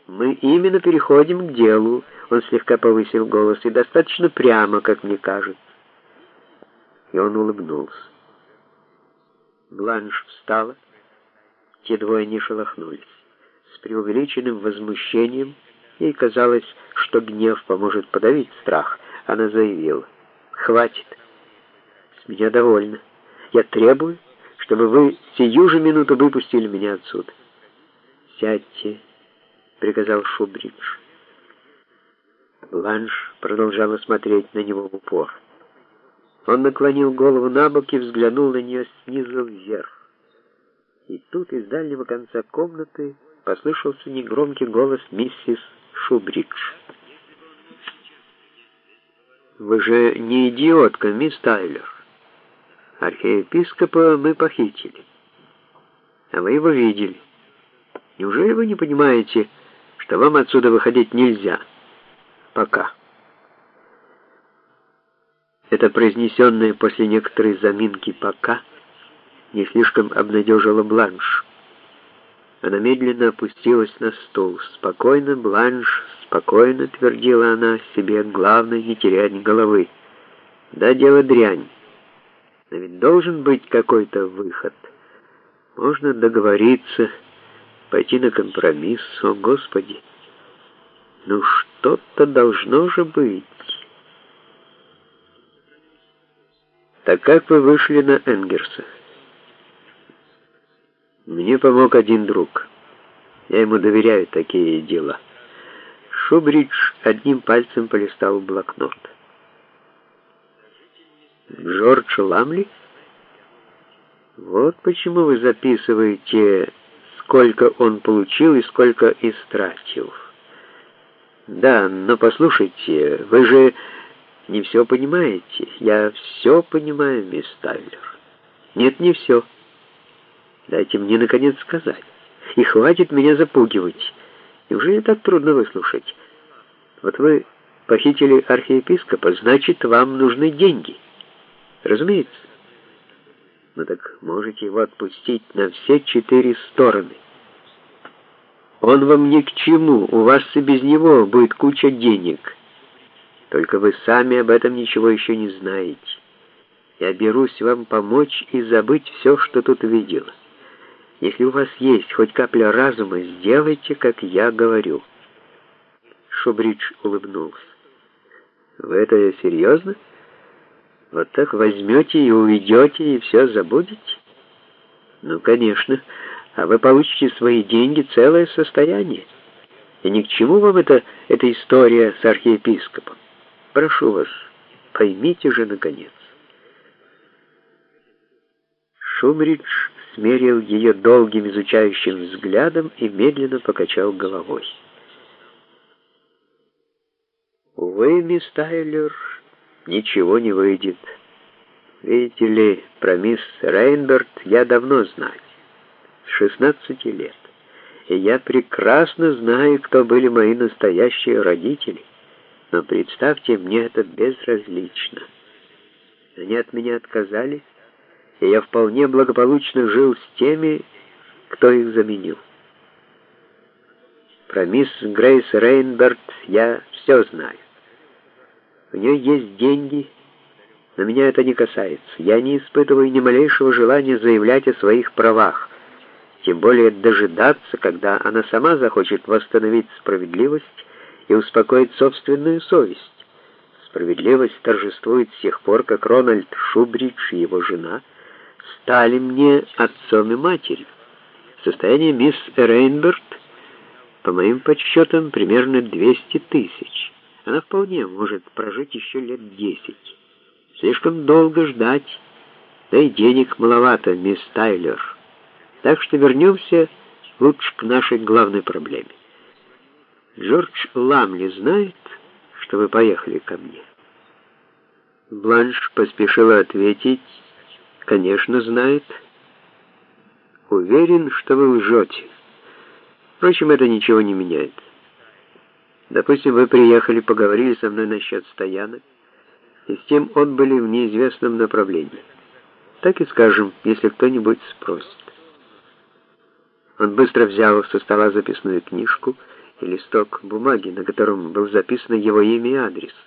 Мы именно переходим к делу. Он слегка повысил голос, и достаточно прямо, как мне кажется. И он улыбнулся. Бланш встала. Те двое не шелохнулись. С преувеличенным возмущением, ей казалось, что гнев поможет подавить страх, она заявила: «Хватит. С меня довольно. Я требую, чтобы вы сию же минуту выпустили меня отсюда». «Сядьте», — приказал Шубридж. Бланш продолжала смотреть на него в упор. Он наклонил голову на бок и взглянул на нее снизу вверх. И тут из дальнего конца комнаты послышался негромкий голос миссис Шубридж. «Вы же не идиотка, мисс Тайлер. Архиепископа мы похитили. А вы его видели. Неужели вы не понимаете, что вам отсюда выходить нельзя? Пока». Это произнесенное после некоторой заминки «пока» не слишком обнадежило Бланш. Она медленно опустилась на стул. «Спокойно, Бланш, спокойно», — твердила она себе, — «главное не терять головы. Да, дело дрянь, но ведь должен быть какой-то выход. Можно договориться, пойти на компромисс. О, Господи! Ну что-то должно же быть». «Так как вы вышли на Энгерса?» «Мне помог один друг. Я ему доверяю такие дела». Шубридж одним пальцем полистал блокнот. «Джордж Ламли? Вот почему вы записываете, сколько он получил и сколько истратил. Да, но послушайте, вы же не все понимаете». «Я все понимаю, мисс Тайлер». «Нет, не все. Дайте мне, наконец, сказать. И хватит меня запугивать. Неужели так трудно выслушать? Вот вы похитили архиепископа, значит, вам нужны деньги. Разумеется. Ну так можете его отпустить на все 4 стороны. Он вам ни к чему, у вас и без него будет куча денег. Только вы сами об этом ничего еще не знаете. Я берусь вам помочь и забыть все, что тут видела. Если у вас есть хоть капля разума, сделайте, как я говорю». Шубридж улыбнулся. «Вы это серьезно? Вот так возьмете и уйдете, и все забудете?» «Ну, конечно. А вы получите свои деньги, целое состояние. И ни к чему вам эта история с архиепископом. Прошу вас, поймите же, наконец». Шубридж смерил ее долгим изучающим взглядом и медленно покачал головой. «Увы, мисс Тайлер, ничего не выйдет. Видите ли, про мисс Рейнберт я давно знаю, с 16 лет. И я прекрасно знаю, кто были мои настоящие родители. Но представьте, мне это безразлично. Они от меня отказались, и я вполне благополучно жил с теми, кто их заменил. Про мисс Грейс Рейнберт я все знаю. У нее есть деньги, но меня это не касается. Я не испытываю ни малейшего желания заявлять о своих правах, тем более дожидаться, когда она сама захочет восстановить справедливость и успокоить собственную совесть. Справедливость торжествует с тех пор, как Рональд Шубридж и его жена стали мне отцом и матерью. Состояние мисс Рейнберт, по моим подсчетам, примерно 200 тысяч. Она вполне может прожить еще лет 10. Слишком долго ждать, да и денег маловато, мисс Тайлер. Так что вернемся лучше к нашей главной проблеме. Джордж Ламли знает, что вы поехали ко мне?» Бланш поспешила ответить: «Конечно, знает». «Уверен, что вы лжете. Впрочем, это ничего не меняет. Допустим, вы приехали, поговорили со мной насчет стоянок, и с тем отбыли в неизвестном направлении. Так и скажем, если кто-нибудь спросит». Он быстро взял со стола записную книжку и листок бумаги, на котором был записан его имя и адрес.